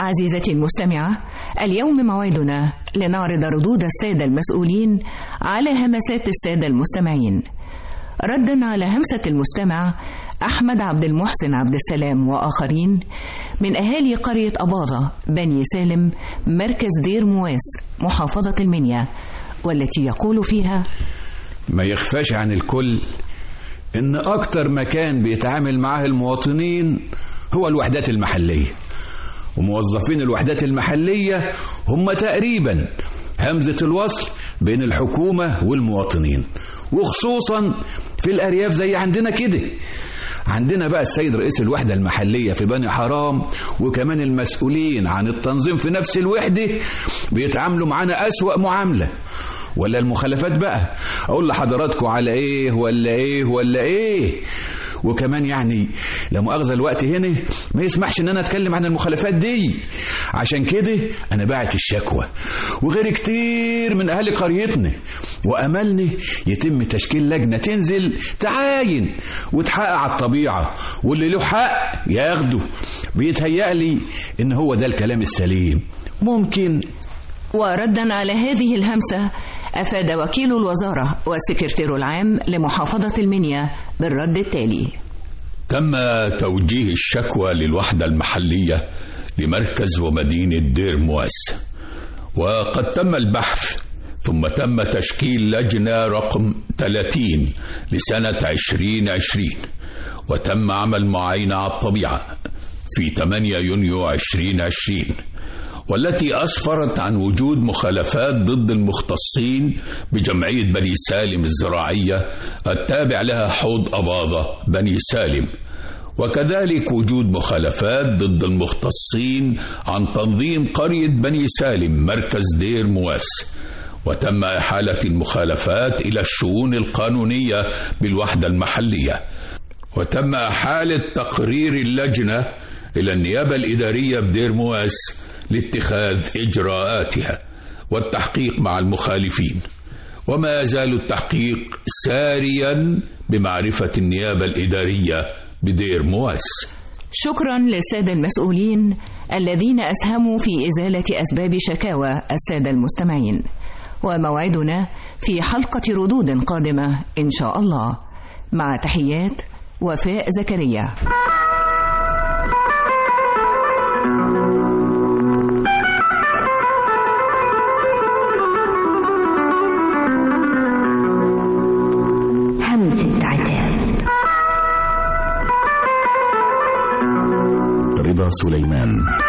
عزيزتي المستمعة، اليوم موعدنا لنعرض ردود السادة المسؤولين على همسات السادة المستمعين، ردا على همسة المستمع أحمد عبد المحسن عبد السلام وآخرين من أهالي قرية أباظة بني سالم مركز دير مواس محافظة المنيا، والتي يقول فيها: ما يخفاش عن الكل إن أكتر مكان بيتعامل معاه المواطنين هو الوحدات المحلية، وموظفين الوحدات المحلية هم تقريبا همزة الوصل بين الحكومة والمواطنين، وخصوصا في الأرياف زي عندنا كده. عندنا بقى السيد رئيس الوحدة المحلية في بني حرام وكمان المسؤولين عن التنظيم في نفس الوحدة بيتعاملوا معانا أسوأ معاملة. ولا المخالفات بقى أقول لحضراتكم على إيه ولا إيه ولا إيه. وكمان يعني لا مؤاخذة الوقت هنا ما يسمحش ان انا اتكلم عن المخالفات دي، عشان كده انا باعت الشكوى وغير كتير من اهالي قريتنا، واملنا يتم تشكيل لجنة تنزل تعاين وتحقق على الطبيعة، واللي له حق ياخده. بيتهيألي ان هو ده الكلام السليم. ممكن. وردا على هذه الهمسة أفاد وكيل الوزارة والسكرتير العام لمحافظة المنيا بالرد التالي: تم توجيه الشكوى للوحدة المحلية لمركز ومدينة دير مواس، وقد تم البحث ثم تم تشكيل لجنة رقم 30 لسنة 2020، وتم عمل معاينة على الطبيعة في 8 يونيو 2020، والتي أسفرت عن وجود مخالفات ضد المختصين بجمعية بني سالم الزراعية التابع لها حوض أباظة بني سالم، وكذلك وجود مخالفات ضد المختصين عن تنظيم قرية بني سالم مركز دير مواس. وتم إحالة المخالفات إلى الشؤون القانونية بالوحدة المحلية، وتم إحالة تقرير اللجنة إلى النيابة الإدارية بدير مواس لاتخاذ إجراءاتها والتحقيق مع المخالفين، وما يزال التحقيق ساريا بمعرفة النيابة الإدارية بدير مواس. شكرا للسادة المسؤولين الذين أسهموا في إزالة أسباب شكاوى السادة المستمعين، وموعدنا في حلقة ردود قادمة إن شاء الله. مع تحيات وفاء زكريا. رضا سليمان.